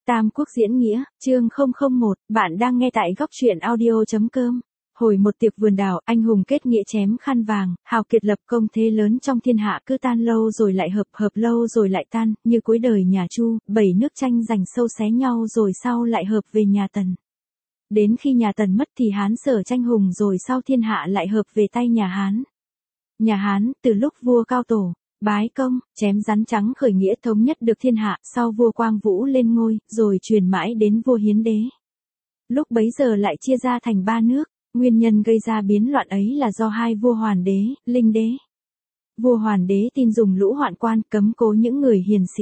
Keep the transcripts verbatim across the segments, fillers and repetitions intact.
Tam Quốc diễn nghĩa, chương không không một, bạn đang nghe tại góc truyện audio chấm com. Hồi một tiệc vườn đào, anh hùng kết nghĩa chém khăn vàng, hào kiệt lập công thế lớn trong thiên hạ cứ tan lâu rồi lại hợp, hợp lâu rồi lại tan, như cuối đời nhà Chu, bảy nước tranh giành sâu xé nhau rồi sau lại hợp về nhà Tần. Đến khi nhà Tần mất thì Hán Sở tranh hùng rồi sau thiên hạ lại hợp về tay nhà Hán. Nhà Hán, từ lúc vua Cao Tổ, Bái Công, chém rắn trắng khởi nghĩa thống nhất được thiên hạ, sau vua Quang Vũ lên ngôi, rồi truyền mãi đến vua Hiến Đế. Lúc bấy giờ lại chia ra thành ba nước, nguyên nhân gây ra biến loạn ấy là do hai vua Hoàn Đế, Linh Đế. Vua Hoàn Đế tin dùng lũ hoạn quan cấm cố những người hiền sĩ.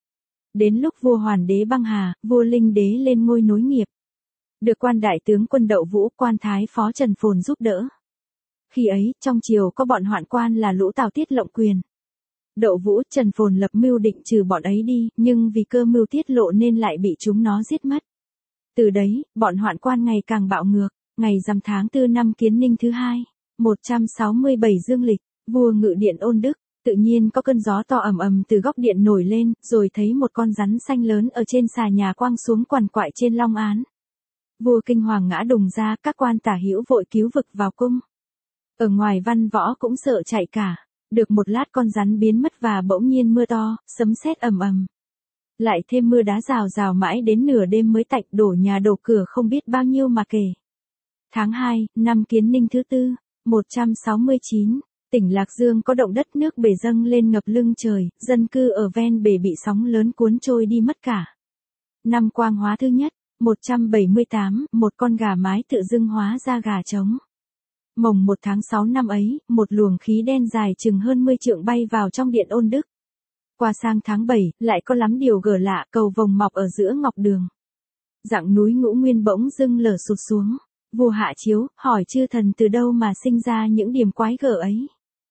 Đến lúc vua Hoàn Đế băng hà, vua Linh Đế lên ngôi nối nghiệp. Được quan đại tướng quân Đậu Vũ, quan thái phó Trần Phồn giúp đỡ. Khi ấy, trong triều có bọn hoạn quan là lũ Tào Tiết lộng quyền. Đậu Vũ, Trần Phồn lập mưu định trừ bọn ấy đi, nhưng vì cơ mưu tiết lộ nên lại bị chúng nó giết mất. Từ đấy, bọn hoạn quan ngày càng bạo ngược. Ngày rằm tháng tư năm Kiến Ninh thứ hai, một trăm sáu mươi bảy dương lịch, vua ngự điện Ôn Đức, tự nhiên có cơn gió to ầm ầm từ góc điện nổi lên, rồi thấy một con rắn xanh lớn ở trên xà nhà quăng xuống quằn quại trên long án. Vua kinh hoàng ngã đùng ra, các quan tả hữu vội cứu vực vào cung. Ở ngoài văn võ cũng sợ chạy cả. Được một lát con rắn biến mất và bỗng nhiên mưa to, sấm sét ầm ầm. Lại thêm mưa đá rào rào mãi đến nửa đêm mới tạnh, đổ nhà đổ cửa không biết bao nhiêu mà kể. Tháng hai, năm Kiến Ninh thứ tư, một trăm sáu mươi chín, tỉnh Lạc Dương có động đất nước bể dâng lên ngập lưng trời, dân cư ở ven bể bị sóng lớn cuốn trôi đi mất cả. Năm Quang Hóa thứ nhất, một trăm bảy mươi tám, một con gà mái tự dưng hóa ra gà trống. Mồng một tháng sáu năm ấy, một luồng khí đen dài chừng hơn mươi trượng bay vào trong điện Ôn Đức. Qua sang tháng bảy, lại có lắm điều gở lạ, cầu vồng mọc ở giữa ngọc đường. Dặng núi Ngũ Nguyên bỗng dưng lở sụt xuống. Vua hạ chiếu, hỏi chư thần từ đâu mà sinh ra những điểm quái gở ấy.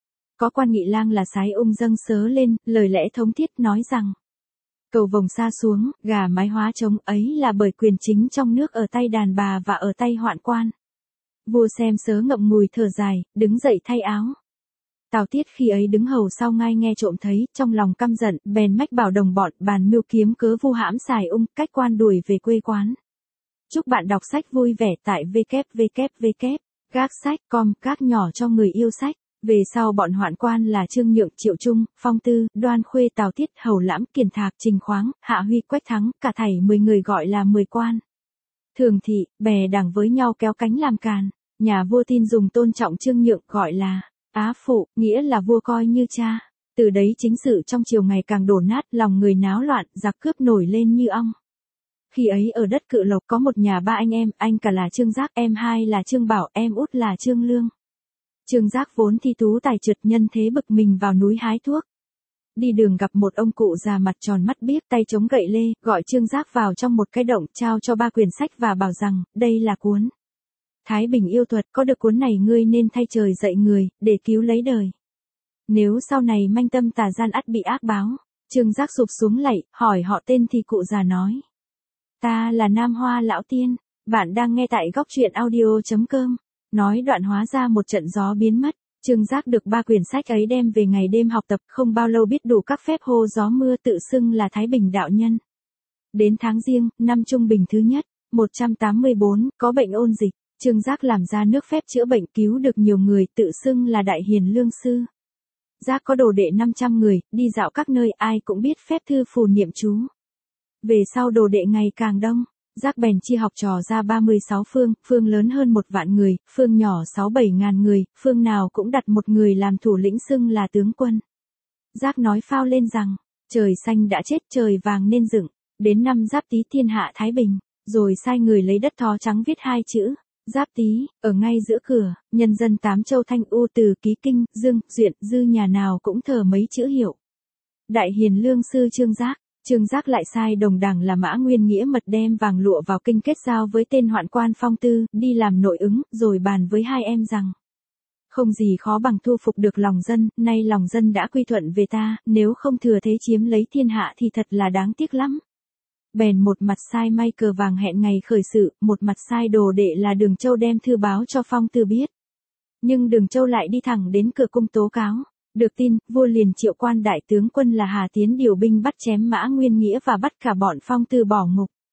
Có quan Nghị Lang là Sái Ung dâng sớ lên, lời lẽ thống thiết nói rằng. Cầu vồng sa xuống, gà mái hóa trống ấy là bởi quyền chính trong nước ở tay đàn bà và ở tay hoạn quan. Vua xem sớ ngậm ngùi thở dài, đứng dậy thay áo. Tào Tiết khi ấy đứng hầu sau ngai nghe trộm thấy, trong lòng căm giận, bèn mách bảo đồng bọn bàn mưu kiếm cớ vu hãm Sài Ung, cách quan đuổi về quê quán. Chúc bạn đọc sách vui vẻ tại w w w gác sách chấm com các nhỏ cho người yêu sách. Về sau bọn hoạn quan là Trương Nhượng, Triệu Trung, Phong Tư, Đoan Khuê, Tào Tiết, Hầu Lãm, Kiền Thạc, Trình Khoáng, Hạ Huy, Quách Thắng, cả thảy mười người gọi là mười quan. Thường thị, bè đảng với nhau kéo cánh làm càn. Nhà vua tin dùng tôn trọng Trương Nhượng gọi là Á Phụ, nghĩa là vua coi như cha. Từ đấy chính sự trong triều ngày càng đổ nát, lòng người náo loạn, giặc cướp nổi lên như ong. Khi ấy ở đất Cự Lộc có một nhà ba anh em, anh cả là Trương Giác, em hai là Trương Bảo, em út là Trương Lương. Trương Giác vốn thi tú tài trượt, nhân thế bực mình vào núi hái thuốc. Đi đường gặp một ông cụ già mặt tròn mắt biếc, tay chống gậy lê, gọi Trương Giác vào trong một cái động, trao cho ba quyển sách và bảo rằng, đây là cuốn Thái Bình yêu thuật, có được cuốn này ngươi nên thay trời dạy người, để cứu lấy đời. Nếu sau này manh tâm tà gian ắt bị ác báo. Trương Giác sụp xuống lạy, hỏi họ tên thì cụ già nói. Ta là Nam Hoa Lão Tiên, bạn đang nghe tại góc truyện audio chấm com. Nói đoạn hóa ra một trận gió biến mất. Trương Giác được ba quyển sách ấy đem về ngày đêm học tập, không bao lâu biết đủ các phép hô gió mưa, tự xưng là Thái Bình đạo nhân. Đến tháng Giêng, năm Trung Bình thứ nhất, một trăm tám mươi bốn, có bệnh ôn dịch. Trương Giác làm ra nước phép chữa bệnh, cứu được nhiều người, tự xưng là Đại Hiền Lương Sư. Giác có đồ đệ năm trăm người, đi dạo các nơi, ai cũng biết phép thư phù niệm chú. Về sau đồ đệ ngày càng đông, Giác bèn chia học trò ra ba mươi sáu phương, phương lớn hơn một vạn người, phương nhỏ sáu bảy ngàn người, phương nào cũng đặt một người làm thủ lĩnh xưng là tướng quân. Giác nói phao lên rằng, trời xanh đã chết, trời vàng nên dựng, đến năm Giáp Tý thiên hạ thái bình, rồi sai người lấy đất thó trắng viết hai chữ, Giáp Tý, ở ngay giữa cửa, nhân dân tám châu Thanh U Từ Ký Kinh, Dương, Duyện, Dư nhà nào cũng thờ mấy chữ hiệu. Đại Hiền Lương Sư Trương Giác. Trương Giác lại sai đồng đảng là Mã Nguyên Nghĩa mật đem vàng lụa vào kinh kết giao với tên hoạn quan Phong Tư, đi làm nội ứng, rồi bàn với hai em rằng. Không gì khó bằng thu phục được lòng dân, nay lòng dân đã quy thuận về ta, nếu không thừa thế chiếm lấy thiên hạ thì thật là đáng tiếc lắm. Bèn một mặt sai may cờ vàng hẹn ngày khởi sự, một mặt sai đồ đệ là Đường Châu đem thư báo cho Phong Tư biết. Nhưng Đường Châu lại đi thẳng đến cửa cung tố cáo. Được tin, vua liền triệu quan đại tướng quân là Hà Tiến điều binh bắt chém Mã Nguyên Nghĩa và bắt cả bọn Phong Tư bỏ ngục.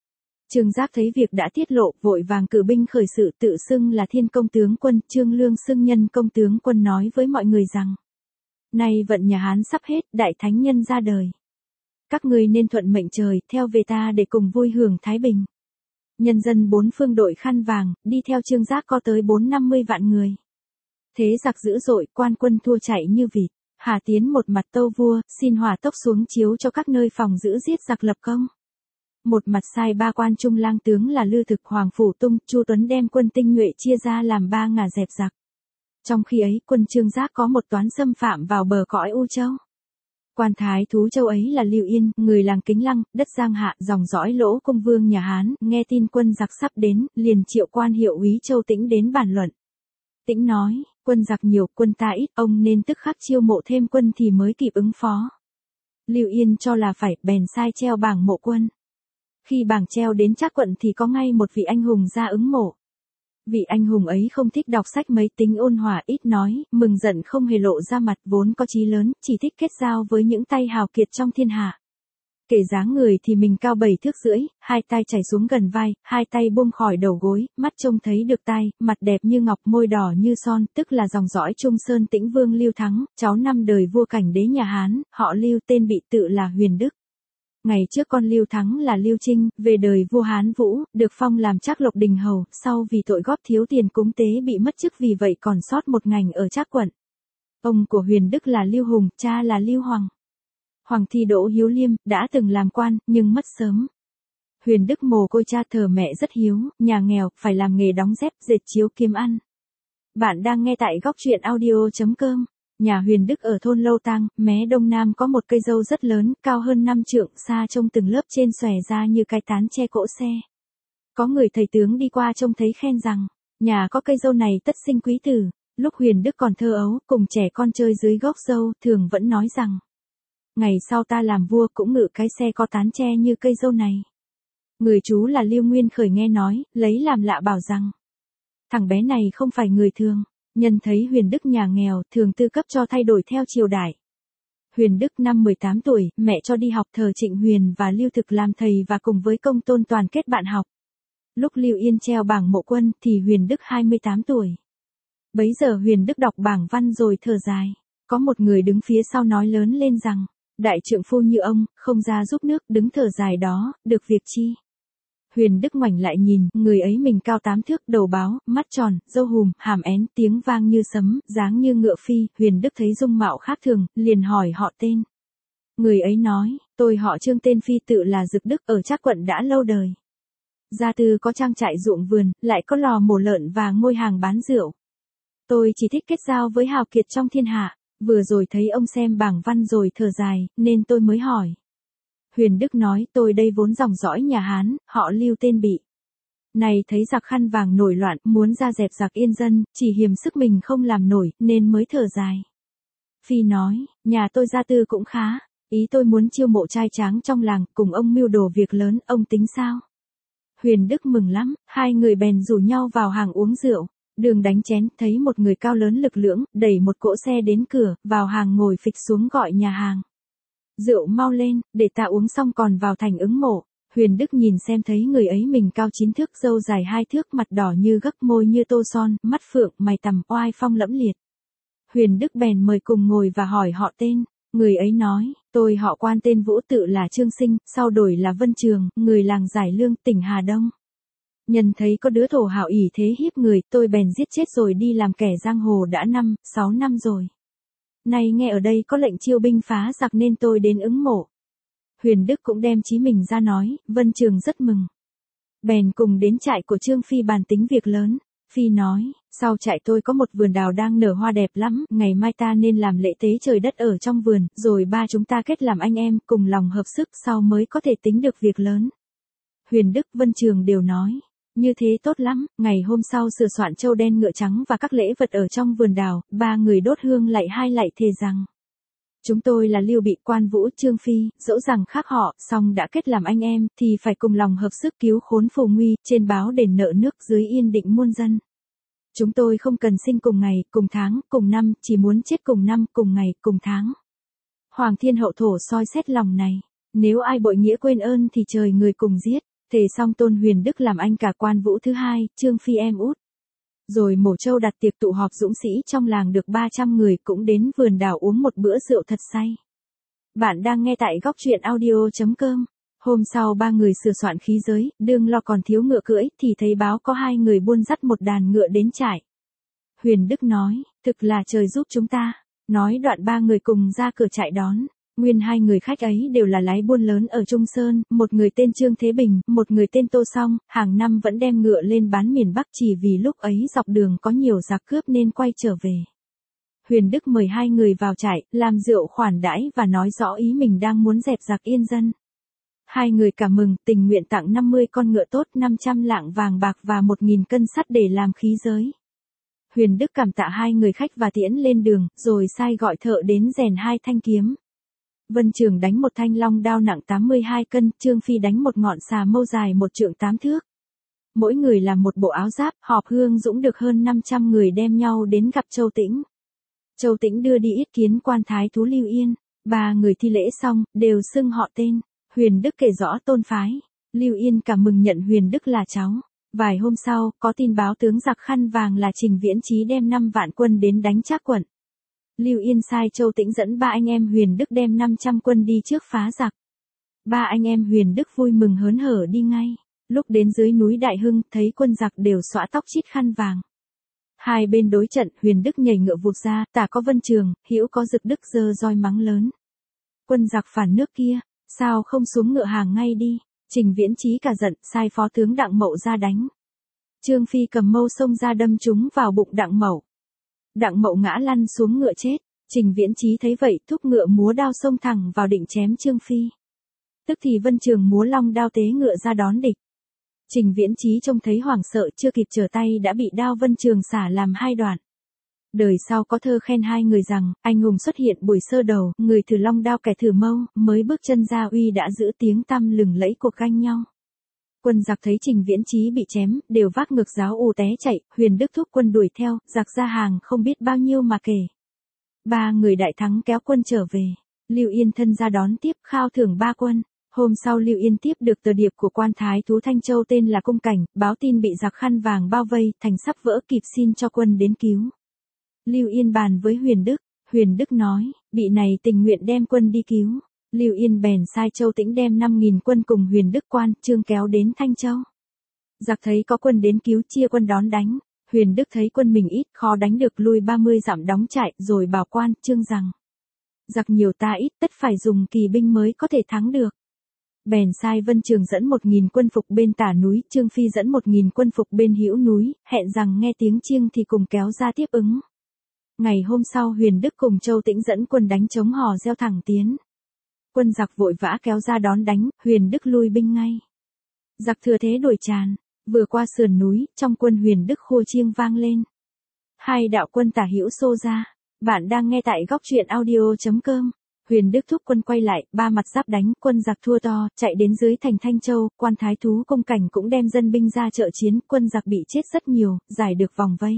Trương Giác thấy việc đã tiết lộ, vội vàng cử binh khởi sự, tự xưng là Thiên Công tướng quân. Trương Lương xưng Nhân Công tướng quân, nói với mọi người rằng: nay vận nhà Hán sắp hết, đại thánh nhân ra đời. Các ngươi nên thuận mệnh trời, theo về ta để cùng vui hưởng thái bình. Nhân dân bốn phương đội khăn vàng, đi theo Trương Giác có tới bốn năm mươi vạn người. Thế giặc dữ dội, quan quân thua chạy như vịt. Hà Tiến một mặt tâu vua, xin hỏa tốc xuống chiếu cho các nơi phòng giữ giết giặc lập công. Một mặt sai ba quan trung lang tướng là Lư Thực, Hoàng Phủ Tung, Chu Tuấn đem quân tinh nhuệ chia ra làm ba ngả dẹp giặc. Trong khi ấy, quân Trương Giác có một toán xâm phạm vào bờ cõi U Châu. Quan thái thú châu ấy là Lưu Yên, người làng Kính Lăng, đất Giang Hạ, dòng dõi Lỗ Công Vương nhà Hán, nghe tin quân giặc sắp đến, liền triệu quan hiệu úy Châu Tĩnh đến bàn luận. Tĩnh nói: quân giặc nhiều, quân ta ít, ông nên tức khắc chiêu mộ thêm quân thì mới kịp ứng phó. Lưu Yên cho là phải, bèn sai treo bảng mộ quân. Khi bảng treo đến Trác quận thì có ngay một vị anh hùng ra ứng mộ. Vị anh hùng ấy không thích đọc sách mấy, tính ôn hòa ít nói, mừng giận không hề lộ ra mặt, vốn có chí lớn, chỉ thích kết giao với những tay hào kiệt trong thiên hạ. Kể dáng người thì mình cao bảy thước rưỡi, hai tay chảy xuống gần vai, hai tay buông khỏi đầu gối, mắt trông thấy được tai, mặt đẹp như ngọc, môi đỏ như son, tức là dòng dõi Trung Sơn Tĩnh Vương Lưu Thắng, cháu năm đời vua Cảnh Đế nhà Hán, họ Lưu, tên bị tự là Huyền Đức. Ngày trước con Lưu Thắng là Lưu Trinh, về đời vua Hán Vũ, được phong làm Trác Lộc Đình hầu, sau vì tội góp thiếu tiền cúng tế bị mất chức, vì vậy còn sót một ngành ở Trác quận. Ông của Huyền Đức là Lưu Hùng, cha là Lưu Hoàng. Hoàng thi Đỗ Hiếu Liêm, đã từng làm quan, nhưng mất sớm. Huyền Đức mồ côi cha, thờ mẹ rất hiếu, nhà nghèo, phải làm nghề đóng dép, dệt chiếu kiếm ăn. Bạn đang nghe tại góc truyện audio chấm com. Nhà Huyền Đức ở thôn Lâu Tang, mé đông nam có một cây dâu rất lớn, cao hơn năm trượng, xa trông từng lớp trên xòe ra như cái tán che cỗ xe. Có người thầy tướng đi qua trông thấy khen rằng, nhà có cây dâu này tất sinh quý tử. Lúc Huyền Đức còn thơ ấu, cùng trẻ con chơi dưới gốc dâu, thường vẫn nói rằng, ngày sau ta làm vua cũng ngự cái xe có tán che như cây dâu này. Người chú là Lưu Nguyên Khởi nghe nói, lấy làm lạ bảo rằng, thằng bé này không phải người thường. Nhân thấy Huyền Đức nhà nghèo, thường tư cấp cho thay đổi theo triều đại. Huyền Đức năm mười tám tuổi, mẹ cho đi học thờ Trịnh Huyền và Lưu Thực làm thầy và cùng với Công Tôn Toàn kết bạn học. Lúc Lưu Yên treo bảng mộ quân thì Huyền Đức hai mươi tám tuổi. Bấy giờ Huyền Đức đọc bảng văn rồi thở dài. Có một người đứng phía sau nói lớn lên rằng, đại trượng phu như ông, không ra giúp nước, đứng thở dài đó, được việc chi? Huyền Đức ngoảnh lại nhìn, người ấy mình cao tám thước, đầu báo, mắt tròn, râu hùm, hàm én, tiếng vang như sấm, dáng như ngựa phi. Huyền Đức thấy dung mạo khác thường, liền hỏi họ tên. Người ấy nói, tôi họ Trương, tên phi tự là Dực Đức, ở Trác quận đã lâu đời. Gia tư có trang trại ruộng vườn, lại có lò mổ lợn và ngôi hàng bán rượu. Tôi chỉ thích kết giao với hào kiệt trong thiên hạ, vừa rồi thấy ông xem bảng văn rồi thở dài, nên tôi mới hỏi. Huyền Đức nói, tôi đây vốn dòng dõi nhà Hán, họ Lưu tên Bị. Này thấy giặc khăn vàng nổi loạn, muốn ra dẹp giặc yên dân, chỉ hiềm sức mình không làm nổi, nên mới thở dài. Phi nói, nhà tôi gia tư cũng khá, ý tôi muốn chiêu mộ trai tráng trong làng, cùng ông mưu đồ việc lớn, ông tính sao? Huyền Đức mừng lắm, hai người bèn rủ nhau vào hàng uống rượu. Đường đánh chén, thấy một người cao lớn lực lưỡng, đẩy một cỗ xe đến cửa, vào hàng ngồi phịch xuống gọi nhà hàng. Rượu mau lên, để ta uống xong còn vào thành ứng mộ. Huyền Đức nhìn xem thấy người ấy mình cao chín thước, râu dài hai thước, mặt đỏ như gấc, môi như tô son, mắt phượng, mày tằm, oai phong lẫm liệt. Huyền Đức bèn mời cùng ngồi và hỏi họ tên. Người ấy nói, tôi họ Quan, tên Vũ, tự là Trương Sinh, sau đổi là Vân Trường, người làng Giải Lương, tỉnh Hà Đông. Nhân thấy có đứa thổ hào ỷ thế hiếp người, tôi bèn giết chết rồi đi làm kẻ giang hồ đã năm, sáu năm rồi. Nay nghe ở đây có lệnh chiêu binh phá giặc nên tôi đến ứng mộ. Huyền Đức cũng đem chí mình ra nói, Vân Trường rất mừng. Bèn cùng đến trại của Trương Phi bàn tính việc lớn. Phi nói, sau trại tôi có một vườn đào đang nở hoa đẹp lắm, ngày mai ta nên làm lễ tế trời đất ở trong vườn, rồi ba chúng ta kết làm anh em, cùng lòng hợp sức, sau mới có thể tính được việc lớn. Huyền Đức, Vân Trường đều nói, như thế tốt lắm. Ngày hôm sau sửa soạn trâu đen ngựa trắng và các lễ vật ở trong vườn đào, ba người đốt hương lạy hai lạy thề rằng, chúng tôi là Lưu Bị, Quan Vũ, Trương Phi, dẫu rằng khác họ, song đã kết làm anh em, thì phải cùng lòng hợp sức cứu khốn phù nguy, trên báo đền nợ nước, dưới yên định muôn dân. Chúng tôi không cần sinh cùng ngày, cùng tháng, cùng năm, chỉ muốn chết cùng năm, cùng ngày, cùng tháng. Hoàng thiên hậu thổ soi xét lòng này, nếu ai bội nghĩa quên ơn thì trời người cùng giết. Thề xong tôn Huyền Đức làm anh cả quan vũ thứ hai, Trương Phi em út. Rồi Mổ Châu đặt tiệc tụ họp dũng sĩ trong làng được ba trăm người cũng đến vườn đào uống một bữa rượu thật say. Bạn đang nghe tại góc truyện audio.com. Hôm sau ba người sửa soạn khí giới, đương lo còn thiếu ngựa cưỡi thì thấy báo có hai người buôn dắt một đàn ngựa đến trại. Huyền Đức nói, thực là trời giúp chúng ta. Nói đoạn ba người cùng ra cửa trại đón. Nguyên hai người khách ấy đều là lái buôn lớn ở Trung Sơn, một người tên Trương Thế Bình, một người tên Tô Song, hàng năm vẫn đem ngựa lên bán miền Bắc chỉ vì lúc ấy dọc đường có nhiều giặc cướp nên quay trở về. Huyền Đức mời hai người vào trại, làm rượu khoản đãi và nói rõ ý mình đang muốn dẹp giặc yên dân. Hai người cảm mừng, tình nguyện tặng năm mươi con ngựa tốt, năm trăm lạng vàng bạc và một nghìn cân sắt để làm khí giới. Huyền Đức cảm tạ hai người khách và tiễn lên đường, rồi sai gọi thợ đến rèn hai thanh kiếm. Vân Trường đánh một thanh long đao nặng tám mươi hai cân, Trương Phi đánh một ngọn xà mâu dài một trượng tám thước. Mỗi người làm một bộ áo giáp, họp hương dũng được hơn năm trăm người đem nhau đến gặp Châu Tĩnh. Châu Tĩnh đưa đi yết kiến quan thái thú Lưu Yên, ba người thi lễ xong, đều xưng họ tên. Huyền Đức kể rõ tôn phái. Lưu Yên cảm mừng nhận Huyền Đức là cháu. Vài hôm sau, có tin báo tướng giặc khăn vàng là Trình Viễn Chí đem năm vạn quân đến đánh Trác quận. Lưu Yên sai Châu Tĩnh dẫn ba anh em Huyền Đức đem năm trăm quân đi trước phá giặc. Ba anh em Huyền Đức vui mừng hớn hở đi ngay. Lúc đến dưới núi Đại Hưng, thấy quân giặc đều xõa tóc chít khăn vàng. Hai bên đối trận, Huyền Đức nhảy ngựa vụt ra, tả có Vân Trường, hữu có Dực Đức giơ roi mắng lớn. Quân giặc phản nước kia, sao không xuống ngựa hàng ngay đi? Trình Viễn Chí cả giận, sai phó tướng Đặng Mậu ra đánh. Trương Phi cầm mâu xông ra đâm trúng vào bụng Đặng Mậu. Đặng Mậu ngã lăn xuống ngựa chết. Trình Viễn Chí thấy vậy, thúc ngựa múa đao xông thẳng vào định chém Trương Phi. Tức thì Vân Trường múa long đao tế ngựa ra đón địch. Trình Viễn Chí trông thấy hoảng sợ, chưa kịp trở tay đã bị đao Vân Trường xả làm hai đoạn. Đời sau có thơ khen hai người rằng, anh hùng xuất hiện buổi sơ đầu, người thử long đao kẻ thử mâu, mới bước chân ra uy đã giữ tiếng tăm lừng lẫy cuộc ganh nhau. Quân giặc thấy Trình Viễn Chí bị chém, đều vác ngược giáo ù té chạy, Huyền Đức thúc quân đuổi theo, giặc ra hàng không biết bao nhiêu mà kể. Ba người đại thắng kéo quân trở về. Lưu Yên thân ra đón tiếp, khao thưởng ba quân. Hôm sau Lưu Yên tiếp được tờ điệp của quan thái thú Thanh Châu tên là Cung Cảnh, báo tin bị giặc khăn vàng bao vây, thành sắp vỡ kịp xin cho quân đến cứu. Lưu Yên bàn với Huyền Đức, Huyền Đức nói, bị này tình nguyện đem quân đi cứu. Lưu Yên bèn sai Châu Tĩnh đem năm nghìn quân cùng Huyền Đức quan, Trương kéo đến Thanh Châu. Giặc thấy có quân đến cứu chia quân đón đánh. Huyền Đức thấy quân mình ít, khó đánh được lui ba mươi dặm đóng trại, rồi bảo quan, Trương rằng. Giặc nhiều ta ít, tất phải dùng kỳ binh mới có thể thắng được. Bèn sai Vân Trường dẫn một nghìn quân phục bên tả núi, Trương Phi dẫn một nghìn quân phục bên hữu núi, hẹn rằng nghe tiếng chiêng thì cùng kéo ra tiếp ứng. Ngày hôm sau Huyền Đức cùng Châu Tĩnh dẫn quân đánh chống hò reo thẳng tiến. Quân giặc vội vã kéo ra đón đánh, Huyền Đức lui binh ngay. Giặc thừa thế đuổi tràn, vừa qua sườn núi, trong quân Huyền Đức khua chiêng vang lên. Hai đạo quân tả hữu xô ra. Bạn đang nghe tại góc truyện audio.com. Huyền Đức thúc quân quay lại, ba mặt giáp đánh, quân giặc thua to, chạy đến dưới thành Thanh Châu, quan thái thú Cung Cảnh cũng đem dân binh ra trợ chiến, quân giặc bị chết rất nhiều, giải được vòng vây.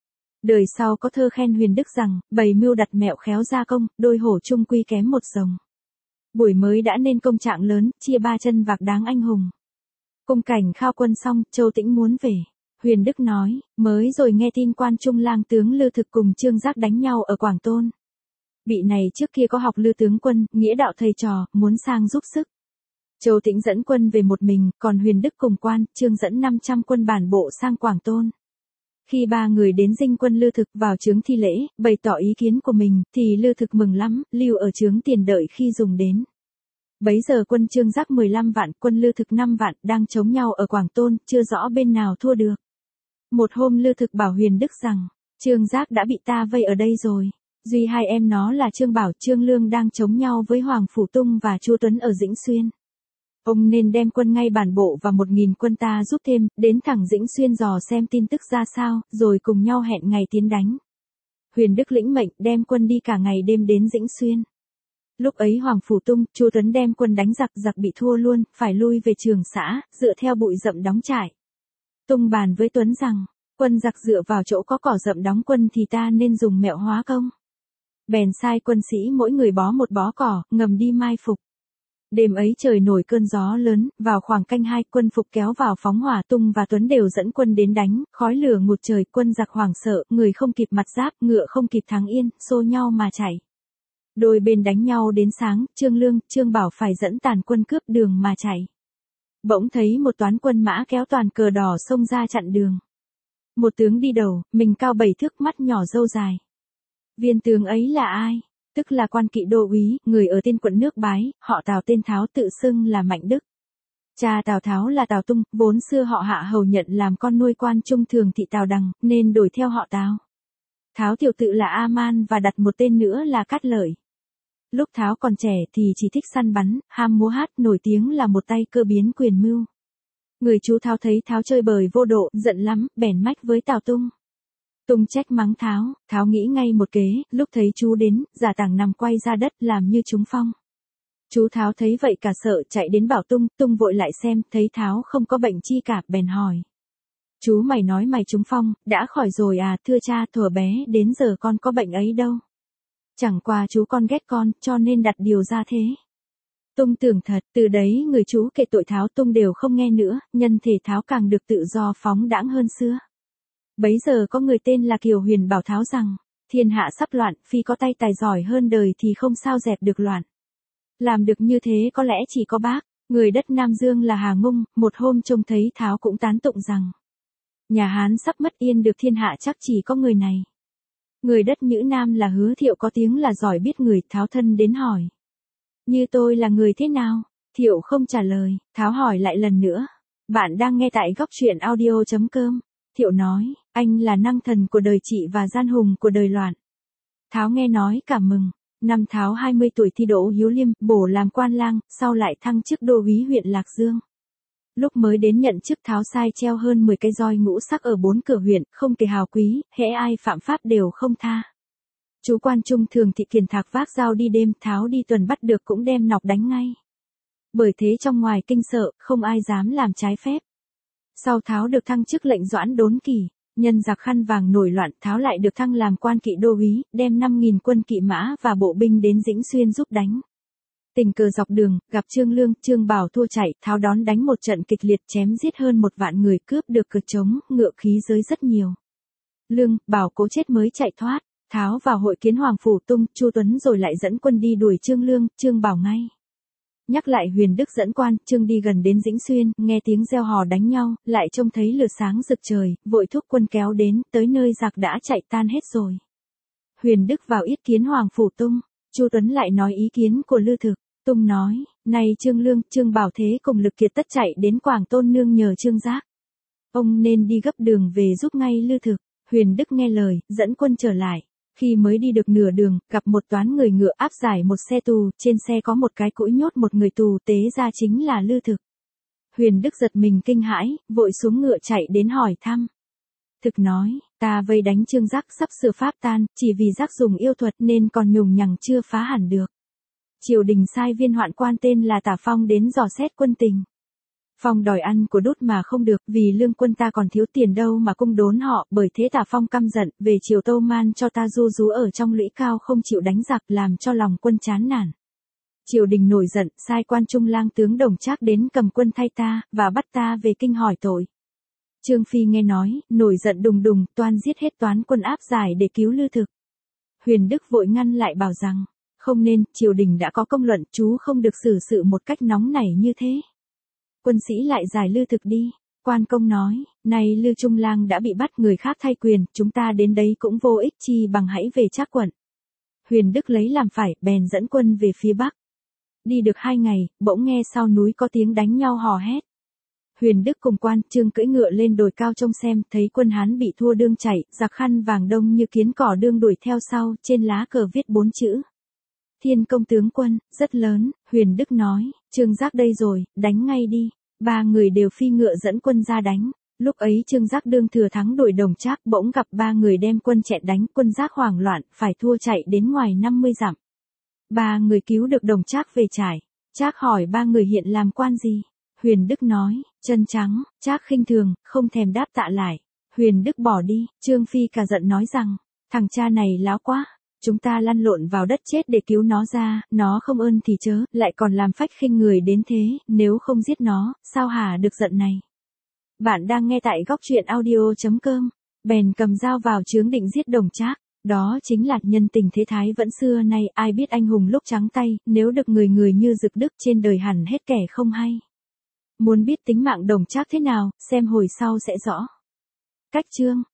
Đời sau có thơ khen Huyền Đức rằng, bày mưu đặt mẹo khéo gia công, đôi hổ chung quy kém một rồng. Buổi mới đã nên công trạng lớn, chia ba chân vạc đáng anh hùng. Cung Cảnh khao quân xong, Châu Tĩnh muốn về. Huyền Đức nói, mới rồi nghe tin quan trung lang tướng Lư Thực cùng Trương Giác đánh nhau ở Quảng Tôn. Vị này trước kia có học Lư tướng quân, nghĩa đạo thầy trò, muốn sang giúp sức. Châu Tĩnh dẫn quân về một mình, còn Huyền Đức cùng quan, Trương dẫn năm trăm quân bản bộ sang Quảng Tôn. Khi ba người đến dinh quân Lư Thực vào chướng thi lễ, bày tỏ ý kiến của mình, thì Lư Thực mừng lắm, lưu ở chướng tiền đợi khi dùng đến. Bấy giờ quân Trương Giác mười lăm vạn, quân Lư Thực năm vạn, đang chống nhau ở Quảng Tôn, chưa rõ bên nào thua được. Một hôm Lư Thực bảo Huyền Đức rằng, Trương Giác đã bị ta vây ở đây rồi. Duy hai em nó là Trương Bảo, Trương Lương đang chống nhau với Hoàng Phủ Tung và Chu Tuấn ở Dĩnh Xuyên. Ông nên đem quân ngay bản bộ và một nghìn quân ta giúp thêm, đến thẳng Dĩnh Xuyên dò xem tin tức ra sao, rồi cùng nhau hẹn ngày tiến đánh. Huyền Đức lĩnh mệnh đem quân đi cả ngày đêm đến Dĩnh Xuyên. Lúc ấy Hoàng Phủ Tung, Chu Tuấn đem quân đánh giặc, giặc bị thua luôn, phải lui về Trường Xã, dựa theo bụi rậm đóng trại. Tung bàn với Tuấn rằng, quân giặc dựa vào chỗ có cỏ rậm đóng quân thì ta nên dùng mẹo hóa công. Bèn sai quân sĩ mỗi người bó một bó cỏ, ngầm đi mai phục. Đêm ấy trời nổi cơn gió lớn, vào khoảng canh hai quân phục kéo vào phóng hỏa, Tung và Tuấn đều dẫn quân đến đánh, khói lửa ngút trời, quân giặc hoảng sợ, người không kịp mặt giáp, ngựa không kịp thắng yên, xô nhau mà chạy. Đôi bên đánh nhau đến sáng, Trương Lương, Trương Bảo phải dẫn tàn quân cướp đường mà chạy. Bỗng thấy một toán quân mã kéo toàn cờ đỏ xông ra chặn đường. Một tướng đi đầu, mình cao bảy thước, mắt nhỏ râu dài. Viên tướng ấy là ai? Tức là quan kỵ đô úy, người ở tên quận nước Bái, họ Tào tên Tháo, tự xưng là Mạnh Đức. Cha Tào Tháo là Tào Tung, vốn xưa họ Hạ hầu nhận làm con nuôi quan trung thường thị Tào Đằng, nên đổi theo họ Tào. Tháo tiểu tự là A Man và đặt một tên nữa là Cát Lợi. Lúc Tháo còn trẻ thì chỉ thích săn bắn, ham múa hát, nổi tiếng là một tay cơ biến quyền mưu. Người chú Tháo thấy Tháo chơi bời vô độ, giận lắm, bèn mách với Tào Tung. Tung trách mắng Tháo, Tháo nghĩ ngay một kế, lúc thấy chú đến, giả tảng nằm quay ra đất làm như trúng phong. Chú Tháo thấy vậy cả sợ, chạy đến bảo Tung, Tung vội lại xem, thấy Tháo không có bệnh chi cả, bèn hỏi. Chú mày nói mày trúng phong, đã khỏi rồi à? Thưa cha, thuở bé đến giờ con có bệnh ấy đâu. Chẳng qua chú con ghét con, cho nên đặt điều ra thế. Tung tưởng thật, từ đấy người chú kể tội Tháo Tung đều không nghe nữa, nhân thể Tháo càng được tự do phóng đãng hơn xưa. Bấy giờ có người tên là Kiều Huyền bảo Tháo rằng, thiên hạ sắp loạn, phi có tay tài giỏi hơn đời thì không sao dẹp được loạn. Làm được như thế có lẽ chỉ có bác, người đất Nam Dương là Hà Ngung, một hôm trông thấy Tháo cũng tán tụng rằng, nhà Hán sắp mất yên được thiên hạ chắc chỉ có người này. Người đất Nhữ Nam là Hứa Thiệu có tiếng là giỏi biết người, Tháo thân đến hỏi. Như tôi là người thế nào? Thiệu không trả lời, Tháo hỏi lại lần nữa. Bạn đang nghe tại góc truyện audio chấm com. Thiệu nói, anh là năng thần của đời Trị và gian hùng của đời loạn. Tháo nghe nói cảm mừng. Năm Tháo hai mươi tuổi thi đỗ Hiếu Liêm, bổ làm quan lang, sau lại thăng chức đô úy huyện Lạc Dương. Lúc mới đến nhận chức Tháo sai treo hơn mười cây roi ngũ sắc ở bốn cửa huyện, không kể hào quý, hễ ai phạm pháp đều không tha. Chú quan trung thường thị Kiền Thạc vác dao đi đêm, Tháo đi tuần bắt được cũng đem nọc đánh ngay. Bởi thế trong ngoài kinh sợ, không ai dám làm trái phép. Sau Tháo được thăng chức lệnh doãn đốn kỷ, nhân giặc khăn vàng nổi loạn, Tháo lại được thăng làm quan kỵ đô úy, đem năm nghìn quân kỵ mã và bộ binh đến Dĩnh Xuyên giúp đánh. Tình cờ dọc đường, gặp Trương Lương, Trương Bảo thua chạy, Tháo đón đánh một trận kịch liệt, chém giết hơn một vạn người, cướp được cờ trống, ngựa khí giới rất nhiều. Lương, Bảo cố chết mới chạy thoát. Tháo vào hội kiến Hoàng Phủ Tung, Chu Tuấn rồi lại dẫn quân đi đuổi Trương Lương, Trương Bảo ngay. Nhắc lại Huyền Đức dẫn quan, Trương đi gần đến Dĩnh Xuyên, nghe tiếng reo hò đánh nhau, lại trông thấy lửa sáng rực trời, vội thúc quân kéo đến, tới nơi giặc đã chạy tan hết rồi. Huyền Đức vào yết kiến Hoàng Phủ Tung, Chu Tuấn lại nói ý kiến của Lư Thực. Tung nói, này Trương Lương, Trương Bảo thế cùng lực kiệt tất chạy đến Quảng Tôn nương nhờ Trương Giác. Ông nên đi gấp đường về giúp ngay Lư Thực. Huyền Đức nghe lời, dẫn quân trở lại. Khi mới đi được nửa đường, gặp một toán người ngựa áp giải một xe tù, trên xe có một cái cũi nhốt một người tù, tế ra chính là Lư Thực. Huyền Đức giật mình kinh hãi, vội xuống ngựa chạy đến hỏi thăm. Thực nói, ta vây đánh Trương Giác sắp sửa pháp tan, chỉ vì Giác dùng yêu thuật nên còn nhùng nhằng chưa phá hẳn được. Triều đình sai viên hoạn quan tên là Tả Phong đến dò xét quân tình. Phong đòi ăn của đốt mà không được, vì lương quân ta còn thiếu tiền đâu mà cung đốn họ, bởi thế Tả Phong căm giận, về chiều tâu man cho ta ru rú ở trong lũy cao không chịu đánh giặc, làm cho lòng quân chán nản. Triều đình nổi giận, sai quan trung lang tướng Đồng Trác đến cầm quân thay ta, và bắt ta về kinh hỏi tội. Trương Phi nghe nói, nổi giận đùng đùng, toan giết hết toán quân áp giải để cứu Lư Thực. Huyền Đức vội ngăn lại bảo rằng, không nên, triều đình đã có công luận, chú không được xử sự một cách nóng nảy như thế. Quân sĩ lại giải Lư Thực đi. Quan công nói, này Lư Trung Lang đã bị bắt, người khác thay quyền, chúng ta đến đấy cũng vô ích, chi bằng hãy về Trác quận. Huyền Đức lấy làm phải, bèn dẫn quân về phía bắc. Đi được hai ngày, bỗng nghe sau núi có tiếng đánh nhau hò hét. Huyền Đức cùng quan Trương cưỡi ngựa lên đồi cao trông xem, thấy quân Hán bị thua đương chạy, giặc khăn vàng đông như kiến cỏ đương đuổi theo sau, trên lá cờ viết bốn chữ. Thiên công tướng quân, rất lớn. Huyền Đức nói, Trương Giác đây rồi, đánh ngay đi. Ba người đều phi ngựa dẫn quân ra đánh. Lúc ấy Trương Giác đương thừa thắng đuổi Đồng Trác, bỗng gặp ba người đem quân chẹn đánh, quân Giác hoảng loạn, phải thua chạy đến ngoài năm mươi dặm. Ba người cứu được Đồng Trác về trại. Trác hỏi ba người hiện làm quan gì? Huyền Đức nói, chân trắng. Trác khinh thường, không thèm đáp tạ lại. Huyền Đức bỏ đi. Trương Phi cả giận nói rằng, thằng cha này láo quá. Chúng ta lăn lộn vào đất chết để cứu nó ra, nó không ơn thì chớ, lại còn làm phách khinh người đến thế, nếu không giết nó, sao hả được giận này. Bạn đang nghe tại góc truyện audio.com. Bèn cầm dao vào chướng định giết Đồng Trác. Đó chính là nhân tình thế thái vẫn xưa nay, ai biết anh hùng lúc trắng tay, nếu được người người như Dực Đức trên đời hẳn hết kẻ không hay. Muốn biết tính mạng Đồng Trác thế nào, xem hồi sau sẽ rõ. Cách chương